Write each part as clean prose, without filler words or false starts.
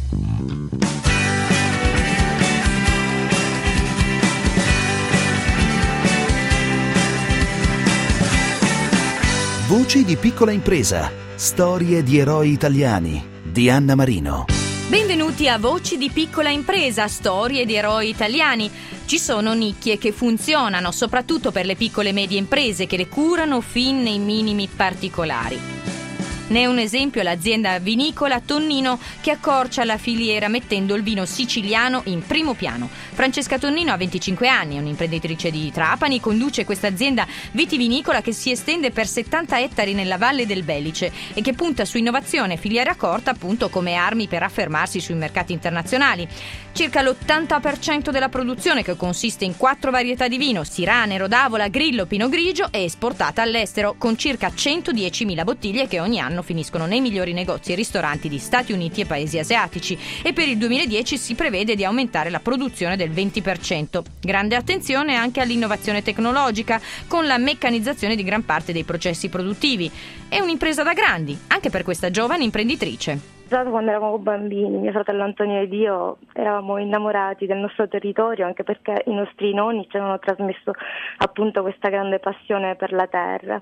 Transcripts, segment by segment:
Voci di piccola impresa, storie di eroi italiani, di Anna Marino. Benvenuti a Voci di piccola impresa, storie di eroi italiani. Ci sono nicchie che funzionano, soprattutto per le piccole e medie imprese che le curano fin nei minimi particolari. Ne è un esempio l'azienda vinicola Tonnino, che accorcia la filiera mettendo il vino siciliano in primo piano. Francesca Tonnino ha 25 anni, è un'imprenditrice di Trapani, conduce questa azienda vitivinicola che si estende per 70 ettari nella Valle del Belice e che punta su innovazione e filiera corta appunto come armi per affermarsi sui mercati internazionali. Circa l'80% della produzione, che consiste in 4 varietà di vino, Sirane, Rodavola, Grillo, Pinot Grigio, è esportata all'estero con circa 110.000 bottiglie che ogni anno finiscono nei migliori negozi e ristoranti di Stati Uniti e paesi asiatici, e per il 2010 si prevede di aumentare la produzione del 20%. Grande attenzione anche all'innovazione tecnologica con la meccanizzazione di gran parte dei processi produttivi. È un'impresa da grandi, anche per questa giovane imprenditrice. Quando eravamo bambini, mio fratello Antonio ed io eravamo innamorati del nostro territorio, anche perché i nostri nonni ci avevano trasmesso appunto questa grande passione per la terra.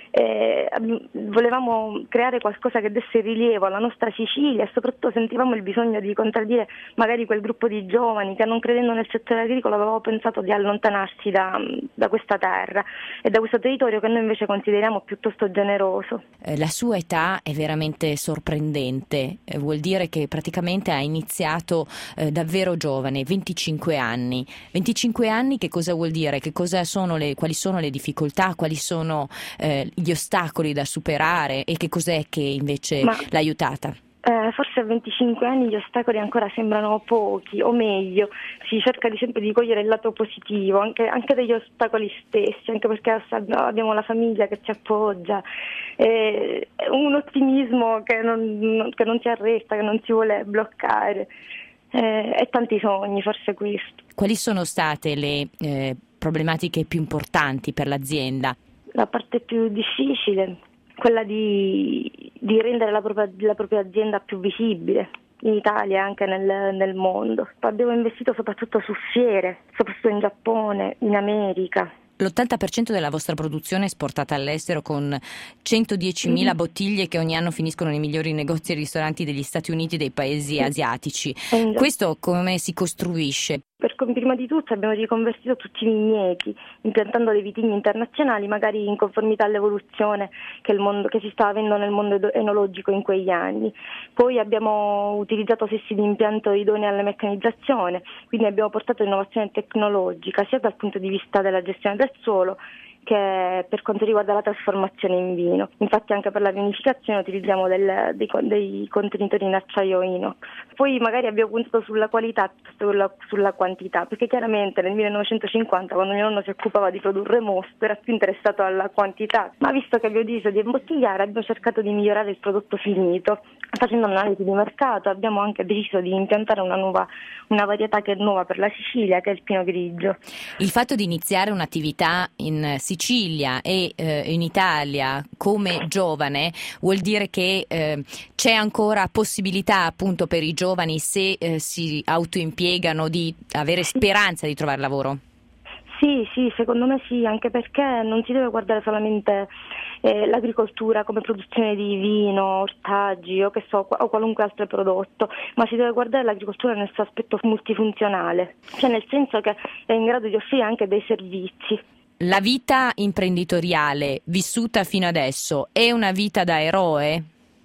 Volevamo creare qualcosa che desse rilievo alla nostra Sicilia e soprattutto sentivamo il bisogno di contraddire magari quel gruppo di giovani che, non credendo nel settore agricolo, avevamo pensato di allontanarsi da questa terra e da questo territorio che noi invece consideriamo piuttosto generoso. La sua età è veramente sorprendente, vuol dire che praticamente ha iniziato davvero giovane, 25 anni. 25 anni che cosa vuol dire? Quali sono le difficoltà, quali sono gli ostacoli da superare e che cos'è che invece l'ha aiutata? Forse a 25 anni gli ostacoli ancora sembrano pochi, o meglio, si cerca sempre di cogliere il lato positivo, anche degli ostacoli stessi, anche perché abbiamo la famiglia che ci appoggia, un ottimismo che non si arresta, che non si vuole bloccare, e tanti sogni, forse questo. Quali sono state le problematiche più importanti per l'azienda? La parte più difficile, quella di rendere la propria azienda più visibile in Italia e anche nel mondo. Abbiamo investito soprattutto su fiere, soprattutto in Giappone, in America. L'80% della vostra produzione è esportata all'estero con 110.000 bottiglie che ogni anno finiscono nei migliori negozi e ristoranti degli Stati Uniti e dei paesi asiatici. Questo come si costruisce? Prima di tutto abbiamo riconvertito tutti i vigneti, impiantando dei vitigni internazionali, magari in conformità all'evoluzione che si sta avendo nel mondo enologico in quegli anni. Poi abbiamo utilizzato sessi di impianto idonei alla meccanizzazione, quindi abbiamo portato innovazione tecnologica sia dal punto di vista della gestione del suolo che per quanto riguarda la trasformazione in vino. Infatti anche per la vinificazione utilizziamo dei contenitori in acciaio inox. Poi magari abbiamo puntato sulla qualità piuttosto che sulla quantità, perché chiaramente nel 1950, quando mio nonno si occupava di produrre mosto, era più interessato alla quantità, ma visto che abbiamo deciso di imbottigliare abbiamo cercato di migliorare il prodotto finito. Facendo un'analisi di mercato abbiamo anche deciso di impiantare una varietà che è nuova per la Sicilia, che è il Pinot Grigio. Il fatto di iniziare un'attività in Sicilia e in Italia come giovane vuol dire che c'è ancora possibilità appunto per i giovani, se si autoimpiegano, di avere speranza di trovare lavoro? Sì, secondo me sì, anche perché non si deve guardare solamente l'agricoltura come produzione di vino, ortaggi o qualunque altro prodotto, ma si deve guardare l'agricoltura nel suo aspetto multifunzionale, cioè nel senso che è in grado di offrire anche dei servizi. La vita imprenditoriale vissuta fino adesso è una vita da eroe?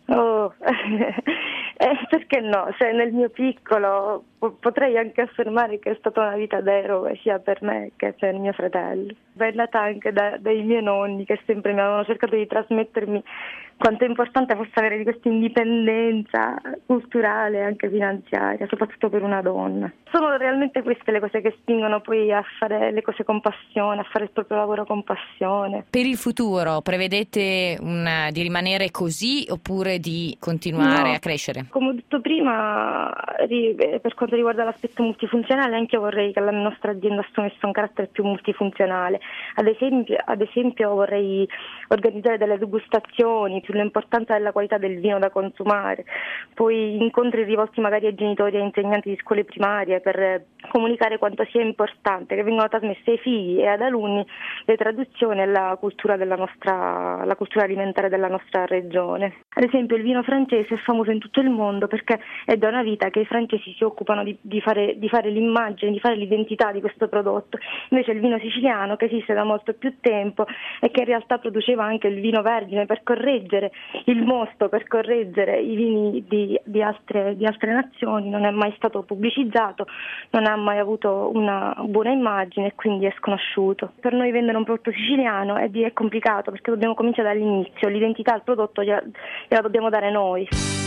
Perché no? Nel mio piccolo potrei anche affermare che è stata una vita da eroe sia per me che per mio fratello. È nata anche dai miei nonni, che sempre mi avevano cercato di trasmettermi quanto è importante fosse avere di questa indipendenza culturale e anche finanziaria, soprattutto per una donna. Sono realmente queste le cose che spingono poi a fare le cose con passione, a fare il proprio lavoro con passione. Per il futuro prevedete di rimanere così oppure di continuare a crescere? Come ho detto prima, per quanto quanto riguarda l'aspetto multifunzionale, anche io vorrei che la nostra azienda assumesse un carattere più multifunzionale. Ad esempio vorrei organizzare delle degustazioni sull'importanza della qualità del vino da consumare, poi incontri rivolti magari ai genitori e ai insegnanti di scuole primarie per comunicare quanto sia importante che vengano trasmesse ai figli e ad alunni le tradizioni e la cultura alimentare della nostra regione. Ad esempio il vino francese è famoso in tutto il mondo perché è da una vita che i francesi si occupano di fare l'immagine, di fare l'identità di questo prodotto. Invece il vino siciliano, che esiste da molto più tempo e che in realtà produceva anche il vino vergine per correggere il mosto, per correggere i vini di altre nazioni, non è mai stato pubblicizzato, non ha mai avuto una buona immagine e quindi è sconosciuto. Per noi vendere un prodotto siciliano è complicato perché dobbiamo cominciare dall'inizio, l'identità al prodotto gliela dobbiamo dare noi.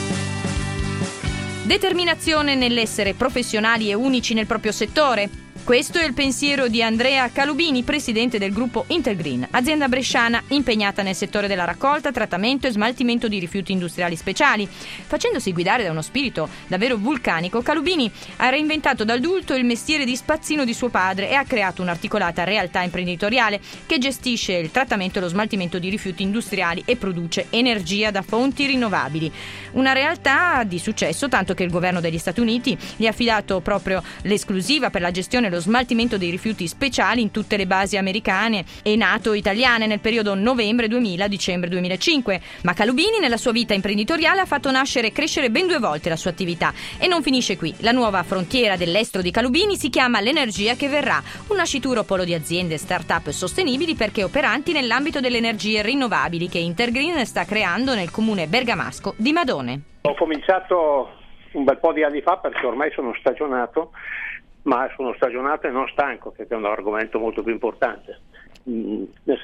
Determinazione nell'essere professionali e unici nel proprio settore. Questo è il pensiero di Andrea Calubini, presidente del gruppo Intergreen, azienda bresciana impegnata nel settore della raccolta, trattamento e smaltimento di rifiuti industriali speciali. Facendosi guidare da uno spirito davvero vulcanico, Calubini ha reinventato da adulto il mestiere di spazzino di suo padre e ha creato un'articolata realtà imprenditoriale che gestisce il trattamento e lo smaltimento di rifiuti industriali e produce energia da fonti rinnovabili. Una realtà di successo, tanto che il governo degli Stati Uniti gli ha affidato proprio l'esclusiva per la gestione e lo smaltimento dei rifiuti speciali in tutte le basi americane e NATO italiane nel periodo novembre 2000-dicembre 2005. Ma Calubini nella sua vita imprenditoriale ha fatto nascere e crescere ben 2 volte la sua attività e non finisce qui. La nuova frontiera dell'estero di Calubini si chiama l'energia che verrà, un nascituro polo di aziende e start-up sostenibili perché operanti nell'ambito delle energie rinnovabili che Intergreen sta creando nel comune bergamasco di Madone. Ho cominciato un bel po' di anni fa perché ormai sono stagionato, ma sono stagionato e non stanco, che è un argomento molto più importante. Nel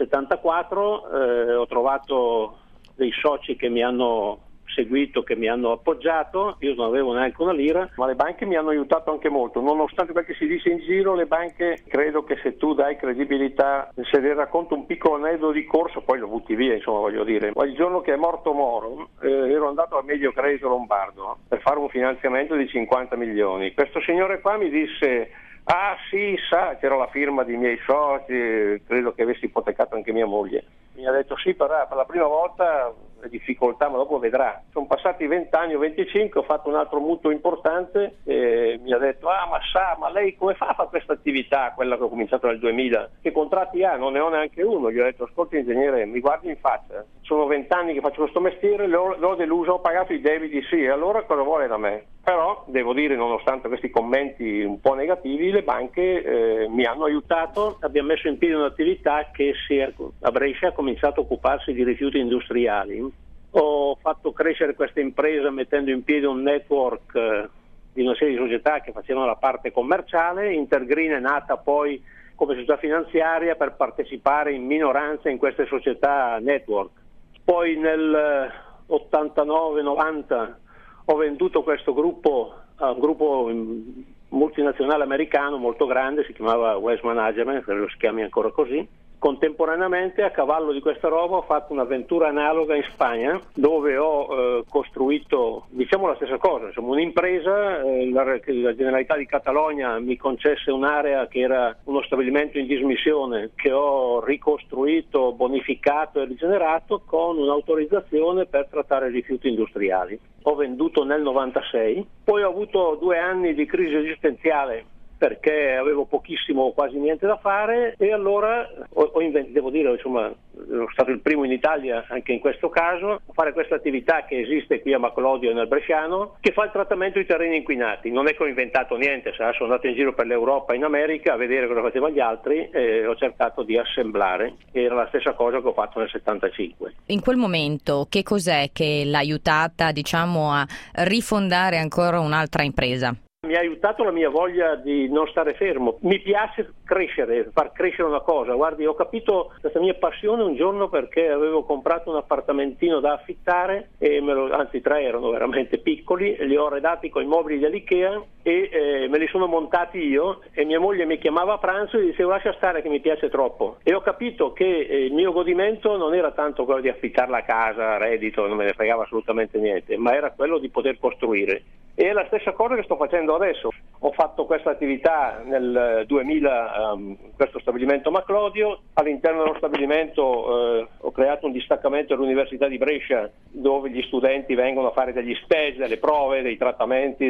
74 ho trovato dei soci che mi hanno seguito, che mi hanno appoggiato, io non avevo neanche una lira, ma le banche mi hanno aiutato anche molto, nonostante quel che si dice in giro, le banche, credo che se tu dai credibilità, se le racconto un piccolo aneddoto di corso, poi lo butti via, insomma, voglio dire. Ma il giorno che è morto Moro, ero andato al Medio Credito Lombardo per fare un finanziamento di 50 milioni. Questo signore qua mi disse: ah sì, sa, c'era la firma dei miei soci, credo che avessi ipotecato anche mia moglie. Mi ha detto sì, per la prima volta le difficoltà, ma dopo vedrà. Sono passati 20 anni o 25, ho fatto un altro mutuo importante e mi ha detto: ah, ma lei come fa a fare questa attività, quella che ho cominciato nel 2000? Che contratti ha? Non ne ho neanche uno. Gli ho detto: ascolti ingegnere, mi guardi in faccia, sono 20 anni che faccio questo mestiere, l'ho deluso, ho pagato i debiti, sì, allora cosa vuole da me? Però devo dire, nonostante questi commenti un po' negativi, le banche mi hanno aiutato. Abbiamo messo in piedi un'attività che a Brescia ha cominciato a occuparsi di rifiuti industriali. Ho fatto crescere questa impresa mettendo in piedi un network di una serie di società che facevano la parte commerciale. Intergreen è nata poi come società finanziaria per partecipare in minoranza in queste società network. Poi nel 89-90 ho venduto questo gruppo a un gruppo multinazionale americano molto grande, si chiamava Waste Management, credo si chiami ancora così. Contemporaneamente, a cavallo di questa roba, ho fatto un'avventura analoga in Spagna, dove ho costruito, diciamo, la stessa cosa, insomma, un'impresa. La Generalità di Catalogna mi concesse un'area che era uno stabilimento in dismissione, che ho ricostruito, bonificato e rigenerato con un'autorizzazione per trattare rifiuti industriali. Ho venduto nel 96, poi ho avuto 2 anni di crisi esistenziale perché avevo pochissimo o quasi niente da fare, e allora devo dire, insomma, sono stato il primo in Italia anche in questo caso a fare questa attività che esiste qui a Maclodio e nel Bresciano, che fa il trattamento di terreni inquinati. Non è che ho inventato niente, sono andato in giro per l'Europa e in America a vedere cosa facevano gli altri e ho cercato di assemblare. Era la stessa cosa che ho fatto nel 75. In quel momento che cos'è che l'ha aiutata, diciamo, a rifondare ancora un'altra impresa? Mi ha aiutato la mia voglia di non stare fermo. Mi piace crescere, far crescere una cosa. Guardi, ho capito questa mia passione un giorno perché avevo comprato un appartamentino da affittare, anzi 3 erano veramente piccoli, li ho arredati con i mobili dell'Ikea e me li sono montati io, e mia moglie mi chiamava a pranzo e dicevo: lascia stare che mi piace troppo. E ho capito che il mio godimento non era tanto quello di affittare la casa a reddito, non me ne fregava assolutamente niente, ma era quello di poter costruire. E è la stessa cosa che sto facendo adesso. Ho fatto questa attività nel 2000 questo stabilimento Maclodio. All'interno dello stabilimento ho creato un distaccamento all'Università di Brescia, dove gli studenti vengono a fare degli stage, delle prove, dei trattamenti,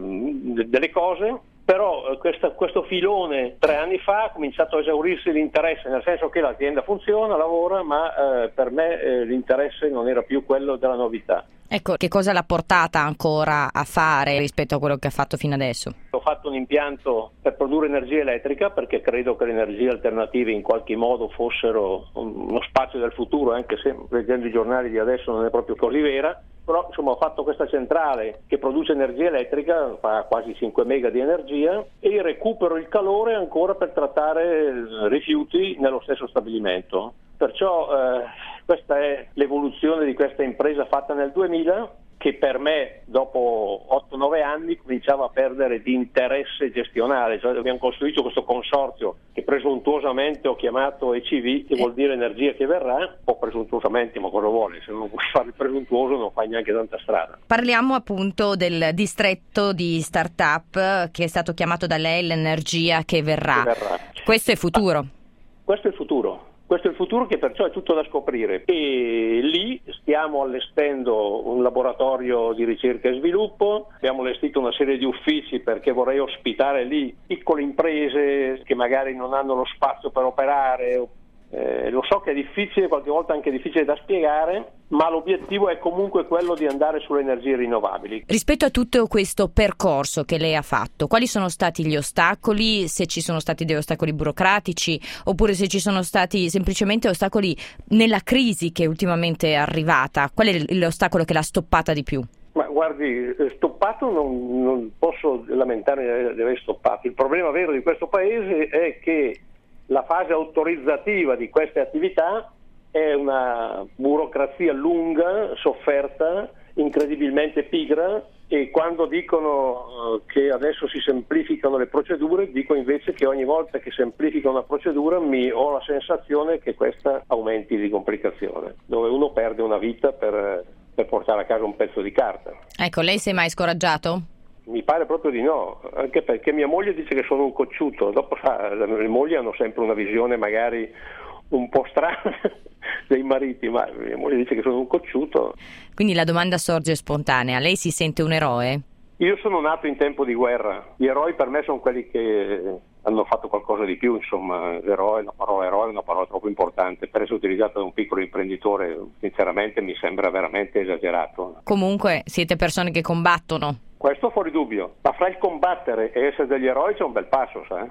delle cose. Però questo filone 3 anni fa ha cominciato a esaurirsi l'interesse, nel senso che l'azienda funziona, lavora, ma per me l'interesse non era più quello della novità. Ecco, che cosa l'ha portata ancora a fare rispetto a quello che ha fatto fino adesso? Ho fatto un impianto per produrre energia elettrica, perché credo che le energie alternative in qualche modo fossero uno spazio del futuro, anche se leggendo i giornali di adesso non è proprio così vera. Però insomma ho fatto questa centrale che produce energia elettrica, fa quasi 5 mega di energia, e recupero il calore ancora per trattare rifiuti nello stesso stabilimento. Perciò questa è l'evoluzione di questa impresa fatta nel 2000, che per me dopo 8-9 anni cominciava a perdere di interesse gestionale. Cioè abbiamo costruito questo consorzio che presuntuosamente ho chiamato ECV, che vuol dire energia che verrà, o presuntuosamente, ma cosa vuole? Se non vuoi fare il presuntuoso non fai neanche tanta strada. Parliamo appunto del distretto di start-up che è stato chiamato da lei l'energia che verrà. Questo è futuro. Questo è il futuro. Questo è il futuro, che perciò è tutto da scoprire, e lì stiamo allestendo un laboratorio di ricerca e sviluppo, abbiamo allestito una serie di uffici perché vorrei ospitare lì piccole imprese che magari non hanno lo spazio per operare. Lo so che è difficile, qualche volta anche difficile da spiegare, ma l'obiettivo è comunque quello di andare sulle energie rinnovabili. Rispetto a tutto questo percorso che lei ha fatto, quali sono stati gli ostacoli, se ci sono stati degli ostacoli burocratici oppure se ci sono stati semplicemente ostacoli nella crisi che ultimamente è arrivata? Qual è l'ostacolo che l'ha stoppata di più? Ma guardi, stoppato non posso lamentarmi di aver stoppato. Il problema vero di questo paese è che la fase autorizzativa di queste attività è una burocrazia lunga, sofferta, incredibilmente pigra, e quando dicono che adesso si semplificano le procedure, dico invece che ogni volta che semplifica una procedura ho la sensazione che questa aumenti di complicazione, dove uno perde una vita per portare a casa un pezzo di carta. Ecco, lei si è mai scoraggiato? Mi pare proprio di no, anche perché mia moglie dice che sono un cocciuto. Dopo le mogli hanno sempre una visione magari un po' strana dei mariti, ma mia moglie dice che sono un cocciuto. Quindi la domanda sorge spontanea: lei si sente un eroe? Io sono nato in tempo di guerra, gli eroi per me sono quelli che hanno fatto qualcosa di più, insomma. La parola eroe è una parola troppo importante, per essere utilizzata da un piccolo imprenditore sinceramente mi sembra veramente esagerato. Comunque siete persone che combattono. Questo fuori dubbio, ma fra il combattere e essere degli eroi c'è un bel passo, sai?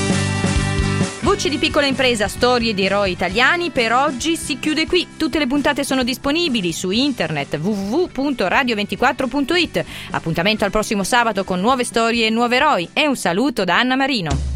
Voci di piccola impresa, storie di eroi italiani per oggi si chiude qui. Tutte le puntate sono disponibili su internet www.radio24.it. Appuntamento al prossimo sabato con nuove storie e nuovi eroi, e un saluto da Anna Marino.